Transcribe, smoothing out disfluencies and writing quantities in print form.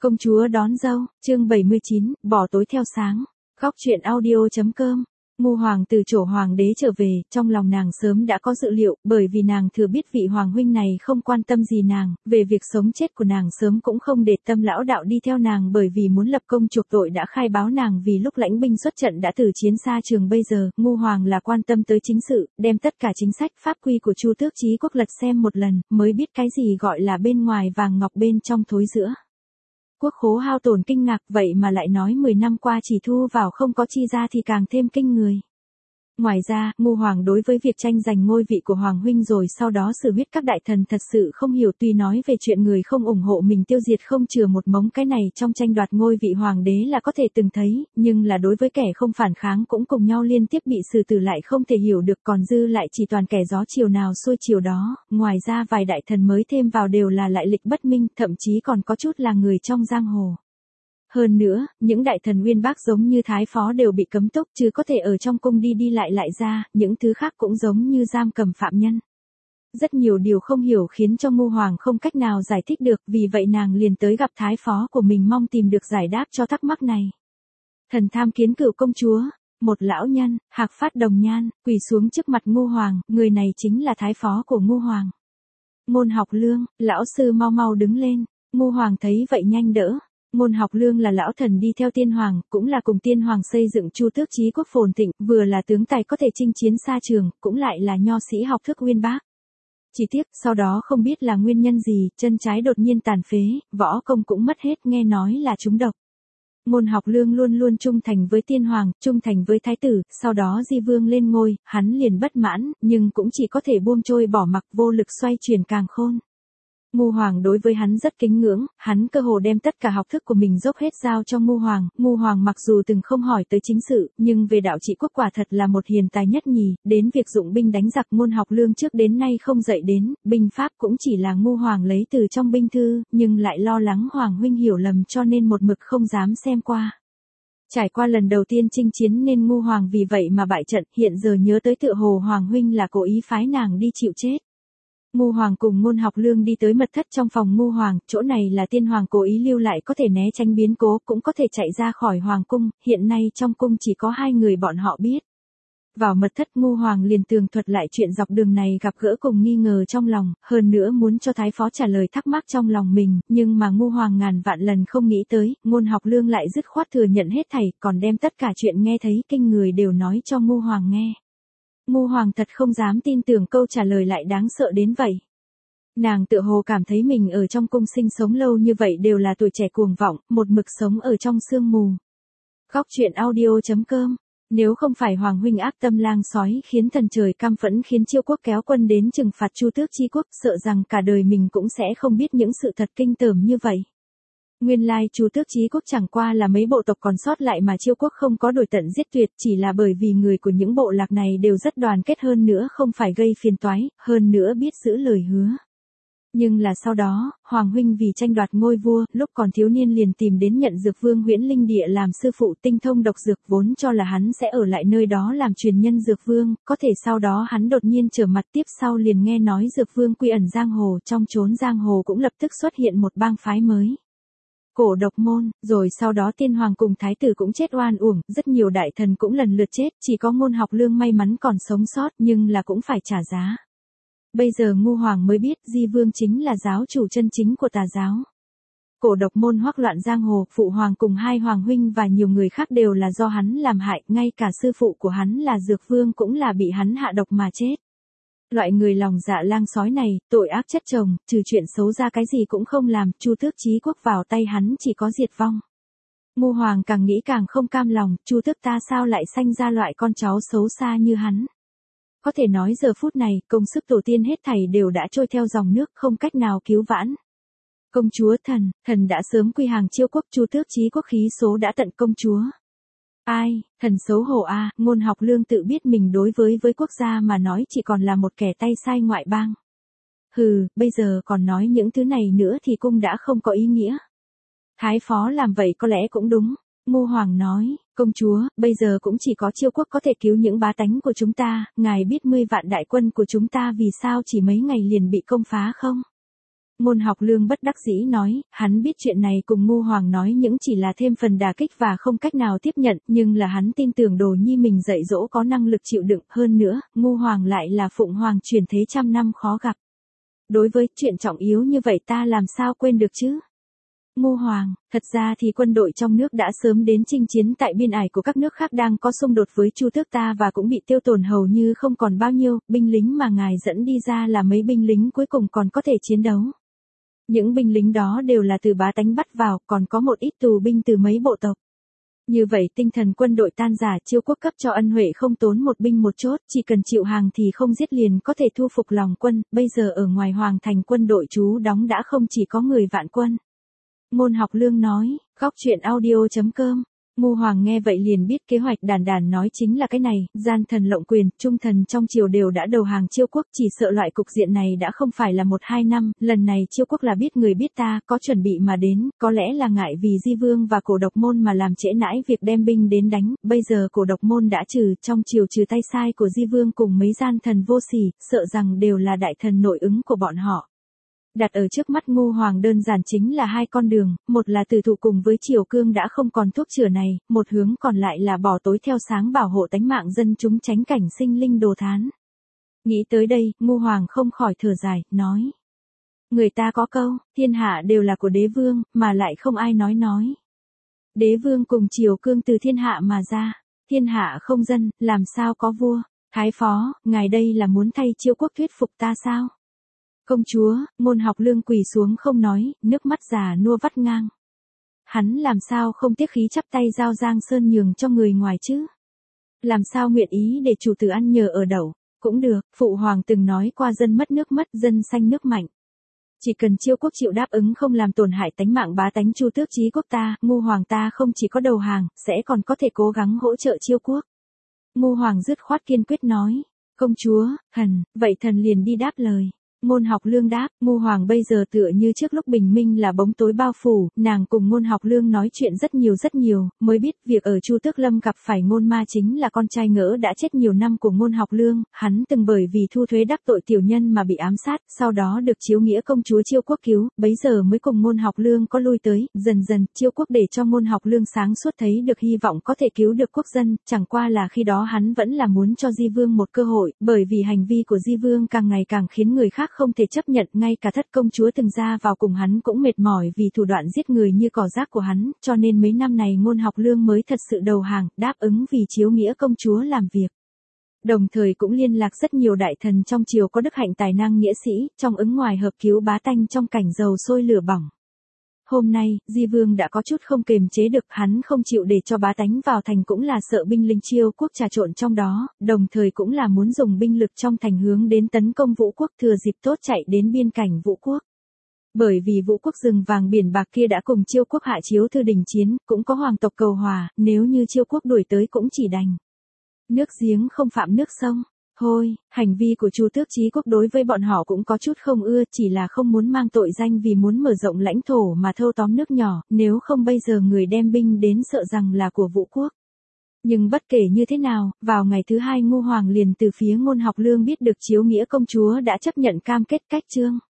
Công chúa đón dâu, chương 79, bỏ tối theo sáng. Góc truyện audio.com. Ngu hoàng từ chỗ hoàng đế trở về, trong lòng nàng sớm đã có dự liệu, bởi vì nàng thừa biết vị hoàng huynh này không quan tâm gì nàng, về việc sống chết của nàng sớm cũng không để tâm lão đạo đi theo nàng, bởi vì muốn lập công chuộc tội đã khai báo nàng vì lúc lãnh binh xuất trận đã tử chiến xa trường. Bây giờ, ngu hoàng là quan tâm tới chính sự, đem tất cả chính sách pháp quy của Chu Tước Chí Quốc lật xem một lần, mới biết cái gì gọi là bên ngoài vàng ngọc bên trong thối giữa. Quốc khố hao tổn kinh ngạc, vậy mà lại nói 10 năm qua chỉ thu vào không có chi ra thì càng thêm kinh người. Ngoài ra, ngu hoàng đối với việc tranh giành ngôi vị của hoàng huynh rồi sau đó xử huyết các đại thần thật sự không hiểu, tuy nói về chuyện người không ủng hộ mình tiêu diệt không chừa một mống, cái này trong tranh đoạt ngôi vị hoàng đế là có thể từng thấy, nhưng là đối với kẻ không phản kháng cũng cùng nhau liên tiếp bị xử tử lại không thể hiểu được, còn dư lại chỉ toàn kẻ gió chiều nào xuôi chiều đó. Ngoài ra vài đại thần mới thêm vào đều là lại lịch bất minh, thậm chí còn có chút là người trong giang hồ. Hơn nữa, những đại thần uyên bác giống như thái phó đều bị cấm túc chứ có thể ở trong cung đi đi lại ra, những thứ khác cũng giống như giam cầm phạm nhân. Rất nhiều điều không hiểu khiến cho ngu hoàng không cách nào giải thích được, vì vậy nàng liền tới gặp thái phó của mình mong tìm được giải đáp cho thắc mắc này. Thần tham kiến cửu công chúa. Một lão nhân, hạc phát đồng nhan, quỳ xuống trước mặt ngu hoàng, người này chính là thái phó của ngu hoàng. Ngôn Học Lương, lão sư mau mau đứng lên. Ngu hoàng thấy vậy nhanh đỡ. Ngôn Học Lương là lão thần đi theo tiên hoàng, cũng là cùng tiên hoàng xây dựng Chu Tước Chí Quốc phồn thịnh, vừa là tướng tài có thể chinh chiến xa trường, cũng lại là nho sĩ học thức uyên bác. Chỉ tiếc, sau đó không biết là nguyên nhân gì, chân trái đột nhiên tàn phế, võ công cũng mất hết, nghe nói là trúng độc. Ngôn Học Lương luôn luôn trung thành với tiên hoàng, trung thành với thái tử, sau đó Di Vương lên ngôi, hắn liền bất mãn, nhưng cũng chỉ có thể buông trôi bỏ mặc, vô lực xoay chuyển càn khôn. Ngu hoàng đối với hắn rất kính ngưỡng, hắn cơ hồ đem tất cả học thức của mình dốc hết giao cho ngu hoàng mặc dù từng không hỏi tới chính sự, nhưng về đạo trị quốc quả thật là một hiền tài nhất nhì, đến việc dụng binh đánh giặc Ngôn Học Lương trước đến nay không dạy đến, binh pháp cũng chỉ là ngu hoàng lấy từ trong binh thư, nhưng lại lo lắng hoàng huynh hiểu lầm cho nên một mực không dám xem qua. Trải qua lần đầu tiên chinh chiến nên ngu hoàng vì vậy mà bại trận, hiện giờ nhớ tới tựa hồ hoàng huynh là cố ý phái nàng đi chịu chết. Ngu hoàng cùng Ngôn Học Lương đi tới mật thất trong phòng ngu hoàng, chỗ này là tiên hoàng cố ý lưu lại có thể né tránh biến cố, cũng có thể chạy ra khỏi hoàng cung, hiện nay trong cung chỉ có 2 người bọn họ biết. Vào mật thất ngu hoàng liền tường thuật lại chuyện dọc đường này gặp gỡ cùng nghi ngờ trong lòng, hơn nữa muốn cho thái phó trả lời thắc mắc trong lòng mình, nhưng mà ngu hoàng ngàn vạn lần không nghĩ tới, Ngôn Học Lương lại dứt khoát thừa nhận hết thảy, còn đem tất cả chuyện nghe thấy kinh người đều nói cho ngu hoàng nghe. Ngu hoàng thật không dám tin tưởng câu trả lời lại đáng sợ đến vậy. Nàng tựa hồ cảm thấy mình ở trong cung sinh sống lâu như vậy đều là tuổi trẻ cuồng vọng, một mực sống ở trong sương mù. Góc truyện audio.com. Nếu không phải hoàng huynh ác tâm lang sói khiến thần trời căm phẫn khiến Chiêu quốc kéo quân đến trừng phạt Chu Tước Chí Quốc, sợ rằng cả đời mình cũng sẽ không biết những sự thật kinh tởm như vậy. Nguyên lai Chu Tước Chí Quốc chẳng qua là mấy bộ tộc còn sót lại mà Chiêu quốc không có đuổi tận giết tuyệt, chỉ là bởi vì người của những bộ lạc này đều rất đoàn kết, hơn nữa không phải gây phiền toái, hơn nữa biết giữ lời hứa. Nhưng là sau đó, hoàng huynh vì tranh đoạt ngôi vua, lúc còn thiếu niên liền tìm đến nhận dược vương Huyễn Linh Địa làm sư phụ, tinh thông độc dược, vốn cho là hắn sẽ ở lại nơi đó làm truyền nhân dược vương, có thể sau đó hắn đột nhiên trở mặt, tiếp sau liền nghe nói dược vương quy ẩn giang hồ, trong chốn giang hồ cũng lập tức xuất hiện một bang phái mới. Cổ Độc Môn, rồi sau đó tiên hoàng cùng thái tử cũng chết oan uổng, rất nhiều đại thần cũng lần lượt chết, chỉ có Ngôn Học Lương may mắn còn sống sót, nhưng là cũng phải trả giá. Bây giờ ngu hoàng mới biết Di Vương chính là giáo chủ chân chính của tà giáo. Cổ Độc Môn hoắc loạn giang hồ, phụ hoàng cùng 2 hoàng huynh và nhiều người khác đều là do hắn làm hại, ngay cả sư phụ của hắn là Dược Vương cũng là bị hắn hạ độc mà chết. Loại người lòng dạ lang sói này, tội ác chất chồng, trừ chuyện xấu ra cái gì cũng không làm, Chu Tước Chí Quốc vào tay hắn chỉ có diệt vong. Ngu hoàng càng nghĩ càng không cam lòng, Chu Tước ta sao lại sanh ra loại con cháu xấu xa như hắn. Có thể nói giờ phút này, công sức tổ tiên hết thảy đều đã trôi theo dòng nước, không cách nào cứu vãn. Công chúa thần đã sớm quy hàng Chiêu quốc, Chu Tước Chí Quốc khí số đã tận công chúa. Ai, thần xấu hổ a, Ngôn Học Lương tự biết mình đối với quốc gia mà nói chỉ còn là một kẻ tay sai ngoại bang. Hừ, bây giờ còn nói những thứ này nữa thì cung đã không có ý nghĩa. Thái phó làm vậy có lẽ cũng đúng. Ngu hoàng nói, công chúa, bây giờ cũng chỉ có Chiêu quốc có thể cứu những bá tánh của chúng ta, ngài biết 10 vạn đại quân của chúng ta vì sao chỉ mấy ngày liền bị công phá không? Ngôn Học Lương bất đắc dĩ nói, hắn biết chuyện này cùng Ngô Hoàng nói những chỉ là thêm phần đả kích và không cách nào tiếp nhận, nhưng là hắn tin tưởng Đồ Nhi mình dạy dỗ có năng lực chịu đựng, hơn nữa, Ngô Hoàng lại là Phụng Hoàng truyền thế trăm năm khó gặp. Đối với chuyện trọng yếu như vậy ta làm sao quên được chứ? Ngô Hoàng, thật ra thì quân đội trong nước đã sớm đến chinh chiến tại biên ải của các nước khác đang có xung đột với Chu tước ta và cũng bị tiêu tổn hầu như không còn bao nhiêu, binh lính mà ngài dẫn đi ra là mấy binh lính cuối cùng còn có thể chiến đấu. Những binh lính đó đều là từ bá tánh bắt vào, còn có một ít tù binh từ mấy bộ tộc. Như vậy tinh thần quân đội tan rã, Chiêu quốc cấp cho ân huệ không tốn một binh một chốt, chỉ cần chịu hàng thì không giết liền có thể thu phục lòng quân, bây giờ ở ngoài hoàng thành quân đội trú đóng đã không chỉ có người vạn quân. Ngôn Học Lương nói, góc truyện audio.com. Ngô Hoàng nghe vậy liền biết kế hoạch Đàn Đàn nói chính là cái này, gian thần lộng quyền, trung thần trong triều đều đã đầu hàng Chiêu quốc, chỉ sợ loại cục diện này đã không phải là 1-2 năm, lần này Chiêu quốc là biết người biết ta, có chuẩn bị mà đến, có lẽ là ngại vì Di Vương và Cổ Độc Môn mà làm trễ nãi việc đem binh đến đánh, bây giờ Cổ Độc Môn đã trừ, trong triều trừ tay sai của Di Vương cùng mấy gian thần vô sỉ, sợ rằng đều là đại thần nội ứng của bọn họ. Đặt ở trước mắt Ngô Hoàng đơn giản chính là hai con đường, một là tử thủ cùng với triều cương đã không còn thuốc chữa này, một hướng còn lại là bỏ tối theo sáng bảo hộ tánh mạng dân chúng tránh cảnh sinh linh đồ thán. Nghĩ tới đây, Ngô Hoàng không khỏi thở dài, nói. Người ta có câu, thiên hạ đều là của đế vương, mà lại không ai nói. Đế vương cùng triều cương từ thiên hạ mà ra, thiên hạ không dân, làm sao có vua, thái phó, ngài đây là muốn thay Chiêu quốc thuyết phục ta sao? Công chúa, Ngôn Học Lương quỳ xuống không nói, nước mắt già nua vắt ngang. Hắn làm sao không tiếc khí chắp tay giao Giang Sơn nhường cho người ngoài chứ? Làm sao nguyện ý để chủ tử ăn nhờ ở đậu? Cũng được, Phụ Hoàng từng nói qua dân mất nước mất, dân xanh nước mạnh. Chỉ cần Chiêu quốc chịu đáp ứng không làm tổn hại tánh mạng bá tánh Chu tước chí quốc ta, Ngô Hoàng ta không chỉ có đầu hàng, sẽ còn có thể cố gắng hỗ trợ Chiêu quốc. Ngô Hoàng dứt khoát kiên quyết nói. Công chúa, vậy thần liền đi đáp lời. Ngôn Học Lương đáp, Ngô Hoàng bây giờ tựa như trước lúc bình minh là bóng tối bao phủ, nàng cùng Ngôn Học Lương nói chuyện rất nhiều, mới biết việc ở Chu Tước Lâm gặp phải Ngôn Ma chính là con trai ngỡ đã chết nhiều năm của Ngôn Học Lương, hắn từng bởi vì thu thuế đắc tội tiểu nhân mà bị ám sát, sau đó được Chiếu Nghĩa công chúa Chiêu quốc cứu, bấy giờ mới cùng Ngôn Học Lương có lui tới, dần dần, Chiêu quốc để cho Ngôn Học Lương sáng suốt thấy được hy vọng có thể cứu được quốc dân, chẳng qua là khi đó hắn vẫn là muốn cho Di Vương một cơ hội, bởi vì hành vi của Di Vương càng ngày càng khiến người khác không thể chấp nhận, ngay cả Thất công chúa từng ra vào cùng hắn cũng mệt mỏi vì thủ đoạn giết người như cỏ rác của hắn, cho nên mấy năm này Ngôn Học Lương mới thật sự đầu hàng, đáp ứng vì Chiếu Nghĩa công chúa làm việc. Đồng thời cũng liên lạc rất nhiều đại thần trong triều có đức hạnh tài năng nghĩa sĩ, trong ứng ngoài hợp cứu bá tánh trong cảnh dầu sôi lửa bỏng. Hôm nay, Di Vương đã có chút không kềm chế được, hắn không chịu để cho bá tánh vào thành cũng là sợ binh lính Chiêu quốc trà trộn trong đó, đồng thời cũng là muốn dùng binh lực trong thành hướng đến tấn công Vũ quốc, thừa dịp tốt chạy đến biên cảnh Vũ quốc. Bởi vì Vũ quốc rừng vàng biển bạc kia đã cùng Chiêu quốc hạ chiếu thư đình chiến, cũng có hoàng tộc cầu hòa, nếu như Chiêu quốc đuổi tới cũng chỉ đành. Nước giếng không phạm nước sông. Thôi, hành vi của Chu tước chí quốc đối với bọn họ cũng có chút không ưa, chỉ là không muốn mang tội danh vì muốn mở rộng lãnh thổ mà thâu tóm nước nhỏ, nếu không bây giờ người đem binh đến sợ rằng là của Vũ quốc. Nhưng bất kể như thế nào, vào ngày thứ hai Ngô Hoàng liền từ phía Ngôn Học Lương biết được Chiếu Nghĩa công chúa đã chấp nhận cam kết cách chương.